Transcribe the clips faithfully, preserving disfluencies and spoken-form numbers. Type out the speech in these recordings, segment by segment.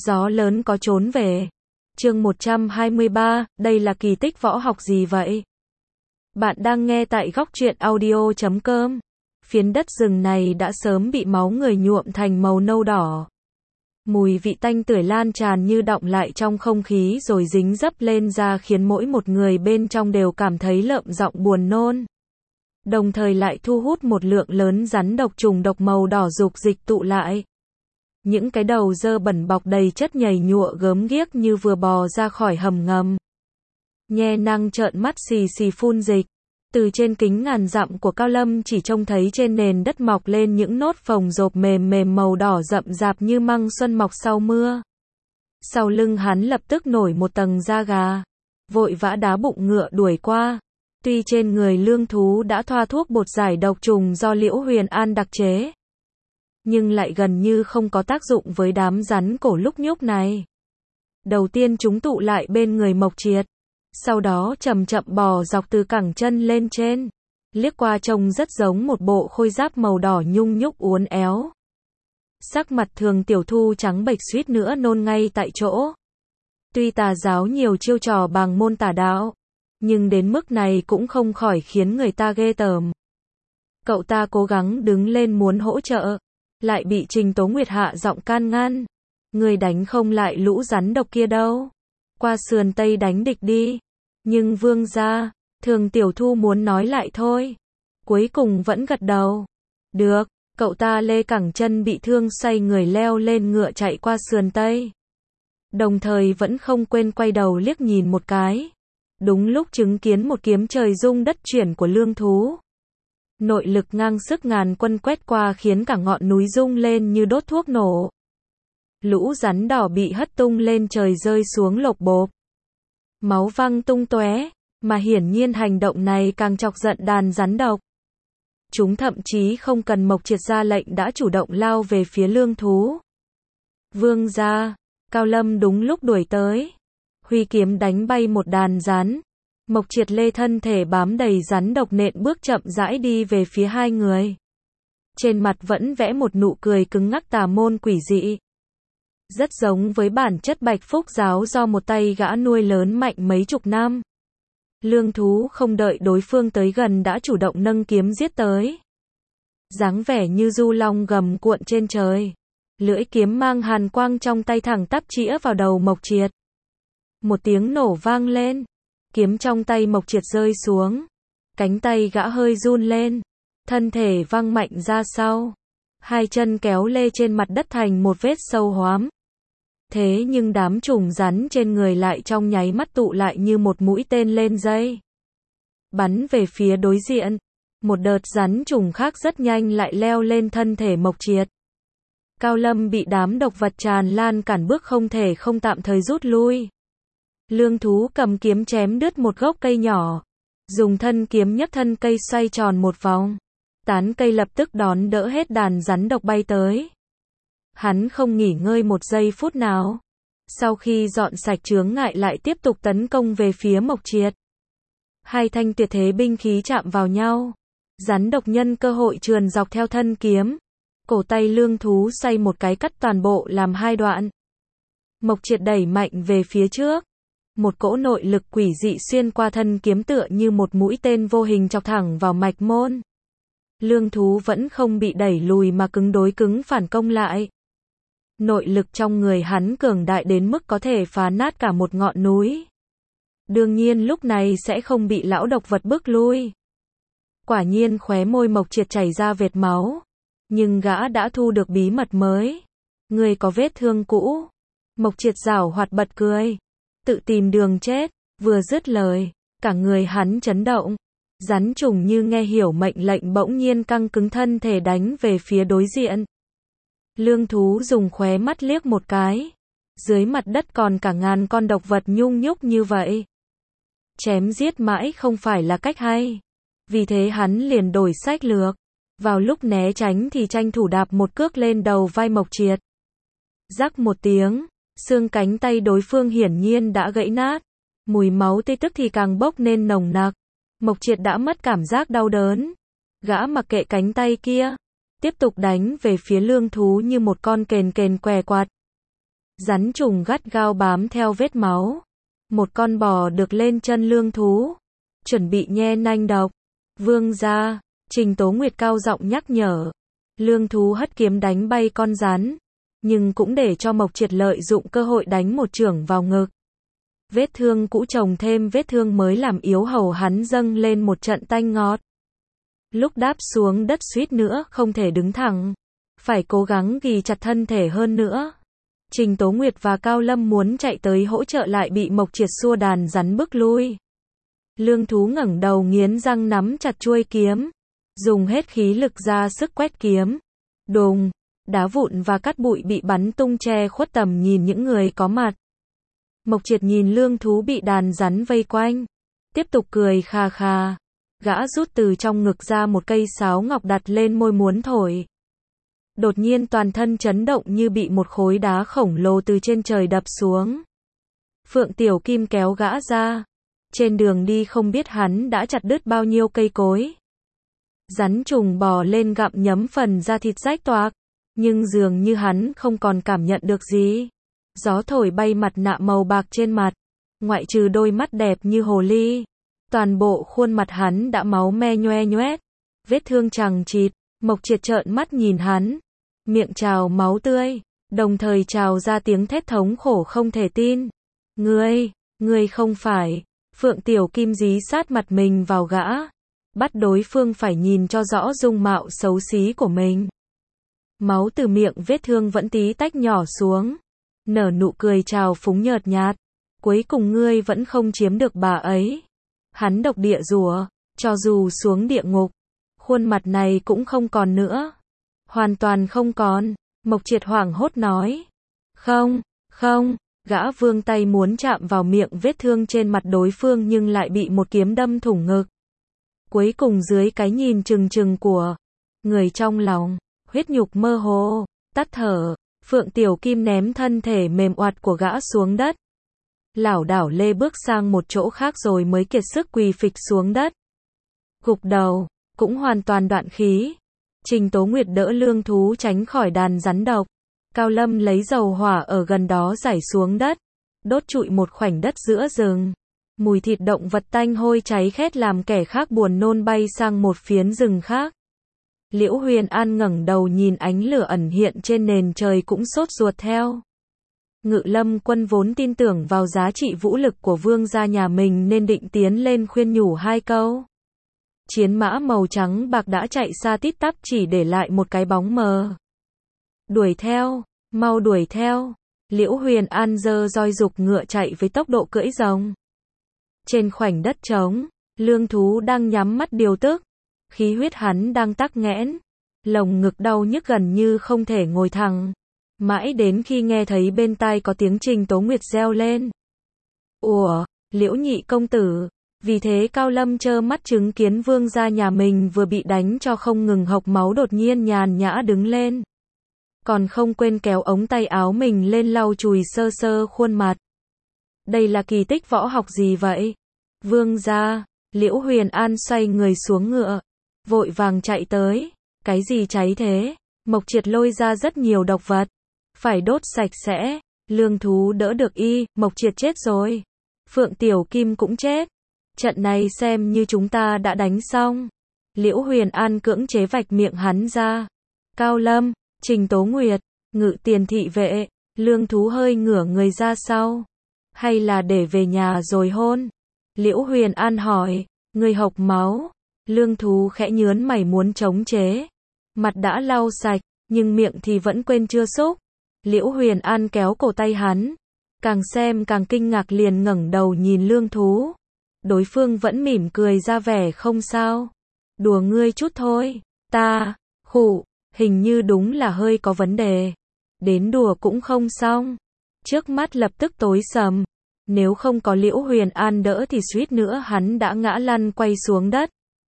Gió lớn có trốn về. Chương một trăm hai mươi ba, đây là kỳ tích võ học gì vậy? Bạn đang nghe tại góc truyện audio chấm com. Phiến đất rừng này đã sớm bị máu người nhuộm thành màu nâu đỏ. Mùi vị tanh tưởi lan tràn như đọng lại trong không khí rồi dính dấp lên da khiến mỗi một người bên trong đều cảm thấy lợm giọng buồn nôn. Đồng thời lại thu hút một lượng lớn rắn độc trùng độc màu đỏ dục dịch tụ lại. Những cái đầu dơ bẩn bọc đầy chất nhầy nhụa gớm ghiếc như vừa bò ra khỏi hầm ngầm. Nhe nang trợn mắt xì xì phun dịch. Từ trên kính ngàn dặm của Cao Lâm chỉ trông thấy trên nền đất mọc lên những nốt phồng rộp mềm mềm màu đỏ rậm rạp như măng xuân mọc sau mưa. Sau lưng hắn lập tức nổi một tầng da gà. Vội vã đá bụng ngựa đuổi qua. Tuy trên người lương thú đã thoa thuốc bột giải độc trùng do Liễu Huyền An đặc chế, nhưng lại gần như không có tác dụng với đám rắn cổ lúc nhúc này. Đầu tiên chúng tụ lại bên người Mộc Triệt, sau đó chậm chậm bò dọc từ cẳng chân lên trên, liếc qua trông rất giống một bộ khôi giáp màu đỏ nhung nhúc uốn éo. Sắc mặt Thường Tiểu Thu trắng bệch suýt nữa nôn ngay tại chỗ. Tuy tà giáo nhiều chiêu trò bằng môn tà đạo, nhưng đến mức này cũng không khỏi khiến người ta ghê tởm. Cậu ta cố gắng đứng lên muốn hỗ trợ, lại bị Trình Tố Nguyệt hạ giọng can ngăn. Người đánh không lại lũ rắn độc kia đâu. Qua sườn Tây đánh địch đi. Nhưng vương gia, Thường Tiểu Thu muốn nói lại thôi. Cuối cùng vẫn gật đầu. Được, cậu ta lê cẳng chân bị thương xoay người leo lên ngựa chạy qua sườn Tây. Đồng thời vẫn không quên quay đầu liếc nhìn một cái. Đúng lúc chứng kiến một kiếm trời rung đất chuyển của lương thú. Nội lực ngang sức ngàn quân quét qua khiến cả ngọn núi rung lên như đốt thuốc nổ. Lũ rắn đỏ bị hất tung lên trời rơi xuống lộc bộp. Máu văng tung tóe, mà hiển nhiên hành động này càng chọc giận đàn rắn độc. Chúng thậm chí không cần Mộc Triệt ra lệnh đã chủ động lao về phía lương thú. Vương gia, Cao Lâm đúng lúc đuổi tới. Huy kiếm đánh bay một đàn rắn. Mộc Triệt lê thân thể bám đầy rắn độc nện bước chậm rãi đi về phía hai người. Trên mặt vẫn vẽ một nụ cười cứng ngắc tà môn quỷ dị. Rất giống với bản chất Bạch Phúc giáo do một tay gã nuôi lớn mạnh mấy chục năm. Lương thú không đợi đối phương tới gần đã chủ động nâng kiếm giết tới. Dáng vẻ như du long gầm cuộn trên trời. Lưỡi kiếm mang hàn quang trong tay thẳng tắp chĩa vào đầu Mộc Triệt. Một tiếng nổ vang lên. Kiếm trong tay Mộc Triệt rơi xuống. Cánh tay gã hơi run lên. Thân thể văng mạnh ra sau. Hai chân kéo lê trên mặt đất thành một vết sâu hoắm. Thế nhưng đám trùng rắn trên người lại trong nháy mắt tụ lại như một mũi tên lên dây. Bắn về phía đối diện. Một đợt rắn trùng khác rất nhanh lại leo lên thân thể Mộc Triệt. Cao Lâm bị đám độc vật tràn lan cản bước không thể không tạm thời rút lui. Lương thú cầm kiếm chém đứt một gốc cây nhỏ. Dùng thân kiếm nhấc thân cây xoay tròn một vòng. Tán cây lập tức đón đỡ hết đàn rắn độc bay tới. Hắn không nghỉ ngơi một giây phút nào. Sau khi dọn sạch chướng ngại lại tiếp tục tấn công về phía Mộc Triệt. Hai thanh tuyệt thế binh khí chạm vào nhau. Rắn độc nhân cơ hội trườn dọc theo thân kiếm. Cổ tay lương thú xoay một cái cắt toàn bộ làm hai đoạn. Mộc Triệt đẩy mạnh về phía trước. Một cỗ nội lực quỷ dị xuyên qua thân kiếm tựa như một mũi tên vô hình chọc thẳng vào mạch môn. Lương thú vẫn không bị đẩy lùi mà cứng đối cứng phản công lại. Nội lực trong người hắn cường đại đến mức có thể phá nát cả một ngọn núi. Đương nhiên lúc này sẽ không bị lão độc vật bức lui. Quả nhiên khóe môi Mộc Triệt chảy ra vệt máu. Nhưng gã đã thu được bí mật mới. Người có vết thương cũ. Mộc Triệt giảo hoạt bật cười. Tự tìm đường chết. Vừa dứt lời, cả người hắn chấn động. Rắn trùng như nghe hiểu mệnh lệnh bỗng nhiên căng cứng thân thể đánh về phía đối diện. Lương thú dùng khóe mắt liếc một cái. Dưới mặt đất còn cả ngàn con độc vật nhung nhúc như vậy. Chém giết mãi không phải là cách hay. Vì thế hắn liền đổi sách lược. Vào lúc né tránh thì tranh thủ đạp một cước lên đầu vai Mộc Triệt. Rắc một tiếng, xương cánh tay đối phương hiển nhiên đã gãy nát. Mùi máu tươi tức thì càng bốc nên nồng nặc. Mộc Triệt đã mất cảm giác đau đớn. Gã mặc kệ cánh tay kia. Tiếp tục đánh về phía lương thú như một con kền kền què quạt. Rắn trùng gắt gao bám theo vết máu. Một con bò được lên chân lương thú, chuẩn bị nhe nanh độc. Vương gia, Trình Tố Nguyệt cao giọng nhắc nhở. Lương thú hất kiếm đánh bay con rắn, nhưng cũng để cho Mộc Triệt lợi dụng cơ hội đánh một chưởng vào ngực. Vết thương cũ chồng thêm vết thương mới làm yếu hầu hắn dâng lên một trận tanh ngọt. Lúc đáp xuống đất suýt nữa không thể đứng thẳng, phải cố gắng ghì chặt thân thể hơn nữa. Trình Tố Nguyệt và Cao Lâm muốn chạy tới hỗ trợ lại bị Mộc Triệt xua đàn rắn bức lui. Lương thú ngẩng đầu nghiến răng nắm chặt chuôi kiếm, dùng hết khí lực ra sức quét kiếm. Đùng, đá vụn và cát bụi bị bắn tung che khuất tầm nhìn những người có mặt. Mộc Triệt nhìn lương thú bị đàn rắn vây quanh, tiếp tục cười khà khà. Gã rút từ trong ngực ra một cây sáo ngọc đặt lên môi muốn thổi. Đột nhiên toàn thân chấn động như bị một khối đá khổng lồ từ trên trời đập xuống. Phượng Tiểu Kim kéo gã ra. Trên đường đi không biết hắn đã chặt đứt bao nhiêu cây cối. Rắn trùng bò lên gặm nhấm phần da thịt rách toạc, nhưng dường như hắn không còn cảm nhận được gì. Gió thổi bay mặt nạ màu bạc trên mặt, ngoại trừ đôi mắt đẹp như hồ ly, toàn bộ khuôn mặt hắn đã máu me nhoe nhoét, vết thương chằng chịt. Mộc Triệt trợn mắt nhìn hắn, miệng trào máu tươi, đồng thời trào ra tiếng thét thống khổ không thể tin. Ngươi, ngươi không phải. Phượng Tiểu Kim dí sát mặt mình vào gã, bắt đối phương phải nhìn cho rõ dung mạo xấu xí của mình. Máu từ miệng vết thương vẫn tí tách nhỏ xuống, nở nụ cười trào phúng nhợt nhạt. Cuối cùng ngươi vẫn không chiếm được bà ấy. Hắn độc địa rủa, cho dù xuống địa ngục, khuôn mặt này cũng không còn nữa. Hoàn toàn không còn. Mộc Triệt hoảng hốt nói. Không, không. Gã vươn tay muốn chạm vào miệng vết thương trên mặt đối phương nhưng lại bị một kiếm đâm thủng ngực. Cuối cùng dưới cái nhìn trừng trừng của người trong lòng, huyết nhục mơ hồ, tắt thở, Phượng Tiểu Kim ném thân thể mềm oặt của gã xuống đất. Lảo đảo lê bước sang một chỗ khác rồi mới kiệt sức quỳ phịch xuống đất. Gục đầu, cũng hoàn toàn đoạn khí. Trình Tố Nguyệt đỡ lương thú tránh khỏi đàn rắn độc. Cao Lâm lấy dầu hỏa ở gần đó rải xuống đất, đốt trụi một khoảnh đất giữa rừng. Mùi thịt động vật tanh hôi cháy khét làm kẻ khác buồn nôn bay sang một phiến rừng khác. Liễu Huyền An ngẩng đầu nhìn ánh lửa ẩn hiện trên nền trời cũng sốt ruột theo. Ngự Lâm Quân vốn tin tưởng vào giá trị vũ lực của vương gia nhà mình nên định tiến lên khuyên nhủ hai câu. Chiến mã màu trắng bạc đã chạy xa tít tắp chỉ để lại một cái bóng mờ. Đuổi theo, mau đuổi theo. Liễu Huyền An giơ roi dục ngựa chạy với tốc độ cưỡi rồng. Trên khoảnh đất trống, lương thú đang nhắm mắt điều tức. Khí huyết hắn đang tắc nghẽn. Lồng ngực đau nhức gần như không thể ngồi thẳng. Mãi đến khi nghe thấy bên tai có tiếng Trình Tố Nguyệt reo lên. Ủa, Liễu nhị công tử. Vì thế Cao Lâm trơ mắt chứng kiến vương gia nhà mình vừa bị đánh cho không ngừng hộc máu đột nhiên nhàn nhã đứng lên. Còn không quên kéo ống tay áo mình lên lau chùi sơ sơ khuôn mặt. Đây là kỳ tích võ học gì vậy? Vương gia, Liễu Huyền An xoay người xuống ngựa, vội vàng chạy tới. Cái gì cháy thế? Mộc Triệt lôi ra rất nhiều độc vật, phải đốt sạch sẽ. Lương thú đỡ được y, Mộc Triệt chết rồi. Phượng Tiểu Kim cũng chết. Trận này xem như chúng ta đã đánh xong. Liễu Huyền An cưỡng chế vạch miệng hắn ra. Cao Lâm, Trình Tố Nguyệt, Ngự Tiền thị vệ, lương thú hơi ngửa người ra sau. Hay là để về nhà rồi hôn? Liễu Huyền An hỏi. Người hộc máu. Lương thú khẽ nhớn mày muốn chống chế. Mặt đã lau sạch, nhưng miệng thì vẫn quên chưa xúc. Liễu Huyền An kéo cổ tay hắn. Càng xem càng kinh ngạc liền ngẩng đầu nhìn lương thú. Đối phương vẫn mỉm cười ra vẻ không sao. Đùa ngươi chút thôi. Ta, khụ, hình như đúng là hơi có vấn đề. Đến đùa cũng không xong. Trước mắt lập tức tối sầm. Nếu không có Liễu Huyền An đỡ thì suýt nữa hắn đã ngã lăn quay xuống đất.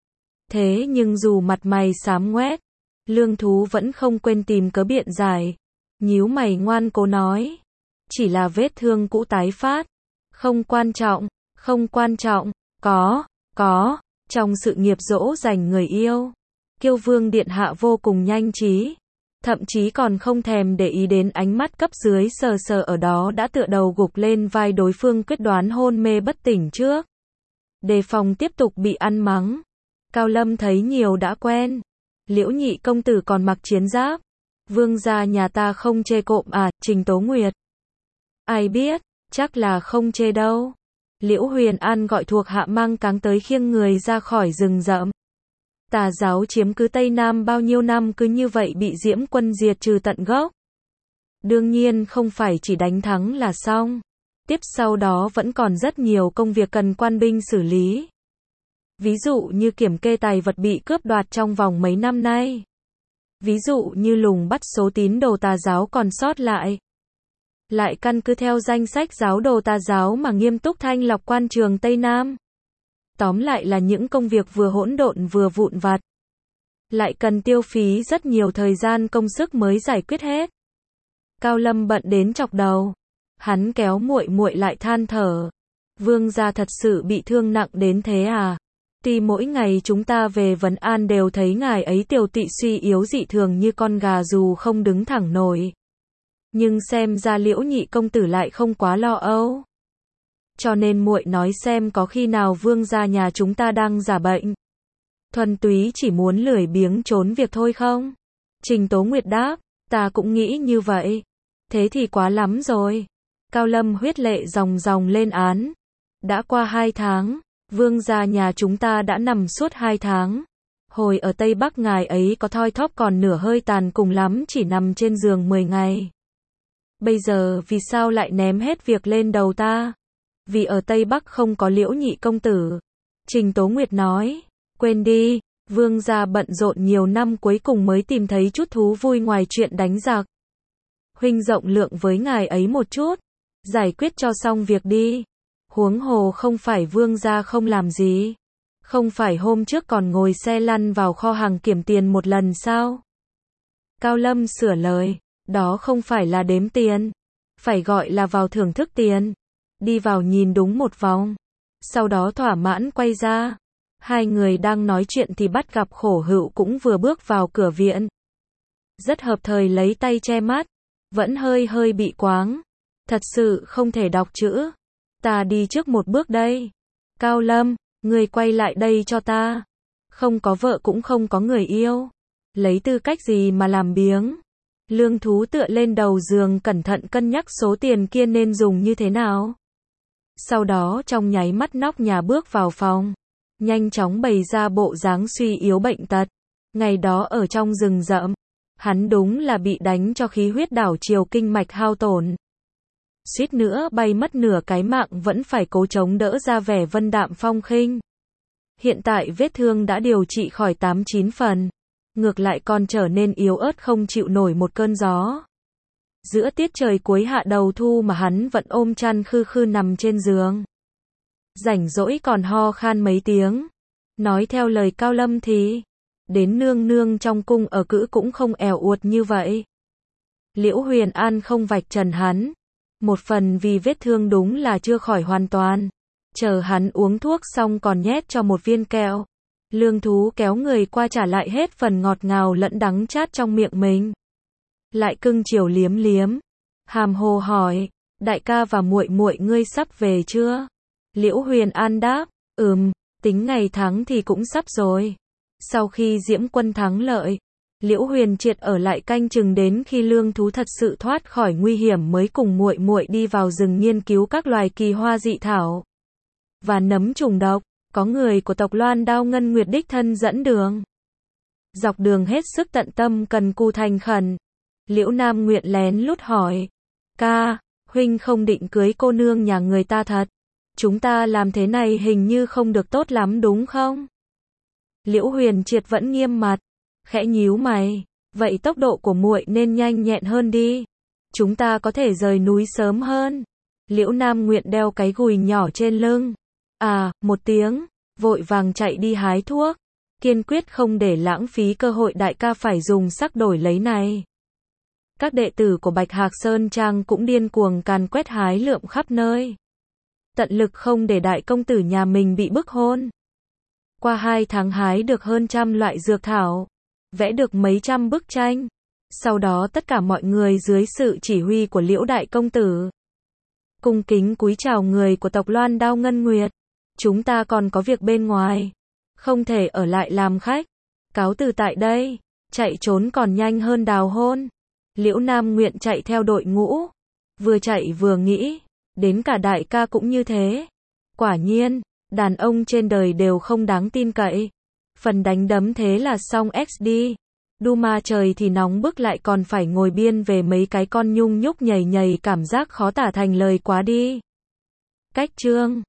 Thế nhưng dù mặt mày xám ngoét, lương thú vẫn không quên tìm cớ biện giải. Nhíu mày ngoan cố nói. Chỉ là vết thương cũ tái phát. Không quan trọng, không quan trọng. Có, có. Trong sự nghiệp dỗ dành người yêu, Kiêu Vương điện hạ vô cùng nhanh trí. thậm chí còn không thèm để ý đến ánh mắt cấp dưới sờ sờ ở đó đã tựa đầu gục lên vai đối phương quyết đoán hôn mê bất tỉnh trước. Đề phòng tiếp tục bị ăn mắng. Cao Lâm thấy nhiều đã quen. Liễu nhị công tử còn mặc chiến giáp. Vương gia nhà ta không chê cộm à, Trình Tố Nguyệt. Ai biết, chắc là không chê đâu. Liễu Huyền An gọi thuộc hạ mang cáng tới khiêng người ra khỏi rừng rậm. Tà giáo chiếm cứ Tây Nam bao nhiêu năm cứ như vậy bị Diễm quân diệt trừ tận gốc. Đương nhiên không phải chỉ đánh thắng là xong. Tiếp sau đó vẫn còn rất nhiều công việc cần quan binh xử lý. Ví dụ như kiểm kê tài vật bị cướp đoạt trong vòng mấy năm nay. Ví dụ như lùng bắt số tín đồ tà giáo còn sót lại. Lại căn cứ theo danh sách giáo đồ tà giáo mà nghiêm túc thanh lọc quan trường Tây Nam. Tóm lại là những công việc vừa hỗn độn vừa vụn vặt. Lại cần tiêu phí rất nhiều thời gian công sức mới giải quyết hết. Cao Lâm bận đến chọc đầu. Hắn kéo muội muội lại than thở. Vương gia thật sự bị thương nặng đến thế à? Tuy mỗi ngày chúng ta về vấn an đều thấy ngài ấy tiều tụy suy yếu dị thường như con gà dù không đứng thẳng nổi. Nhưng xem ra Liễu nhị công tử lại không quá lo âu. Cho nên muội nói xem có khi nào vương gia nhà chúng ta đang giả bệnh. Thuần túy chỉ muốn lười biếng trốn việc thôi không? Trình Tố Nguyệt đáp, ta cũng nghĩ như vậy. Thế thì quá lắm rồi. Cao Lâm huyết lệ ròng ròng lên án. Đã qua hai tháng, vương gia nhà chúng ta đã nằm suốt hai tháng. Hồi ở Tây Bắc ngài ấy có thoi thóp còn nửa hơi tàn cùng lắm chỉ nằm trên giường mười ngày. Bây giờ vì sao lại ném hết việc lên đầu ta? Vì ở Tây Bắc không có Liễu nhị công tử. Trình Tố Nguyệt nói, quên đi, vương gia bận rộn nhiều năm cuối cùng mới tìm thấy chút thú vui ngoài chuyện đánh giặc. Huynh rộng lượng với ngài ấy một chút, giải quyết cho xong việc đi. Huống hồ không phải vương gia không làm gì. Không phải hôm trước còn ngồi xe lăn vào kho hàng kiểm tiền một lần sao? Cao Lâm sửa lời, đó không phải là đếm tiền. Phải gọi là vào thưởng thức tiền. Đi vào nhìn đúng một vòng. Sau đó thỏa mãn quay ra. Hai người đang nói chuyện thì bắt gặp Khổ Hữu cũng vừa bước vào cửa viện. Rất hợp thời lấy tay che mắt. Vẫn hơi hơi bị quáng. Thật sự không thể đọc chữ. Ta đi trước một bước đây. Cao Lâm, người quay lại đây cho ta. Không có vợ cũng không có người yêu. Lấy tư cách gì mà làm biếng. Lương Thú tựa lên đầu giường cẩn thận cân nhắc số tiền kia nên dùng như thế nào. Sau đó trong nháy mắt nóc nhà bước vào phòng. Nhanh chóng bày ra bộ dáng suy yếu bệnh tật. Ngày đó ở trong rừng rậm. Hắn đúng là bị đánh cho khí huyết đảo chiều kinh mạch hao tổn. Suýt nữa bay mất nửa cái mạng vẫn phải cố chống đỡ ra vẻ vân đạm phong khinh. Hiện tại vết thương đã điều trị khỏi tám chín phần. Ngược lại còn trở nên yếu ớt không chịu nổi một cơn gió. Giữa tiết trời cuối hạ đầu thu mà hắn vẫn ôm chăn khư khư nằm trên giường. Rảnh rỗi còn ho khan mấy tiếng. Nói theo lời Cao Lâm thì, đến nương nương trong cung ở cữ cũng không èo uột như vậy. Liễu Huyền An không vạch trần hắn. Một phần vì vết thương đúng là chưa khỏi hoàn toàn. Chờ hắn uống thuốc xong còn nhét cho một viên kẹo. Lương Thú kéo người qua trả lại hết phần ngọt ngào lẫn đắng chát trong miệng mình. Lại cưng chiều liếm liếm. Hàm hồ hỏi, đại ca và muội muội ngươi sắp về chưa? Liễu Huyền An đáp, ừm, tính ngày tháng thì cũng sắp rồi. Sau khi Diễm quân thắng lợi, Liễu Huyền Triệt ở lại canh chừng đến khi Lương Thú thật sự thoát khỏi nguy hiểm mới cùng muội muội đi vào rừng nghiên cứu các loài kỳ hoa dị thảo và nấm trùng độc. Có người của tộc Loan Đao Ngân Nguyệt đích thân dẫn đường. Dọc đường hết sức tận tâm cần cù thành khẩn. Liễu Nam Nguyệt lén lút hỏi, ca, huynh không định cưới cô nương nhà người ta thật? Chúng ta làm thế này hình như không được tốt lắm đúng không? Liễu Huyền Triệt vẫn nghiêm mặt, khẽ nhíu mày, vậy tốc độ của muội nên nhanh nhẹn hơn đi. Chúng ta có thể rời núi sớm hơn. Liễu Nam Nguyệt đeo cái gùi nhỏ trên lưng. À, một tiếng, vội vàng chạy đi hái thuốc. Kiên quyết không để lãng phí cơ hội đại ca phải dùng sắc đổi lấy này. Các đệ tử của Bạch Hạc Sơn Trang cũng điên cuồng càn quét hái lượm khắp nơi. Tận lực không để đại công tử nhà mình bị bức hôn. Qua hai tháng hái được hơn trăm loại dược thảo. Vẽ được mấy trăm bức tranh. Sau đó tất cả mọi người dưới sự chỉ huy của Liễu đại công tử cung kính cúi chào người của tộc Loan Đao Ngân Nguyệt. Chúng ta còn có việc bên ngoài, không thể ở lại làm khách. Cáo từ tại đây, chạy trốn còn nhanh hơn đào hôn. Liễu Nam Nguyện chạy theo đội ngũ, vừa chạy vừa nghĩ, đến cả đại ca cũng như thế. Quả nhiên, đàn ông trên đời đều không đáng tin cậy. Phần đánh đấm thế là xong ích đi. Đu ma trời thì nóng bức lại còn phải ngồi biên về mấy cái con nhung nhúc nhầy nhầy, cảm giác khó tả thành lời quá đi. Cách chương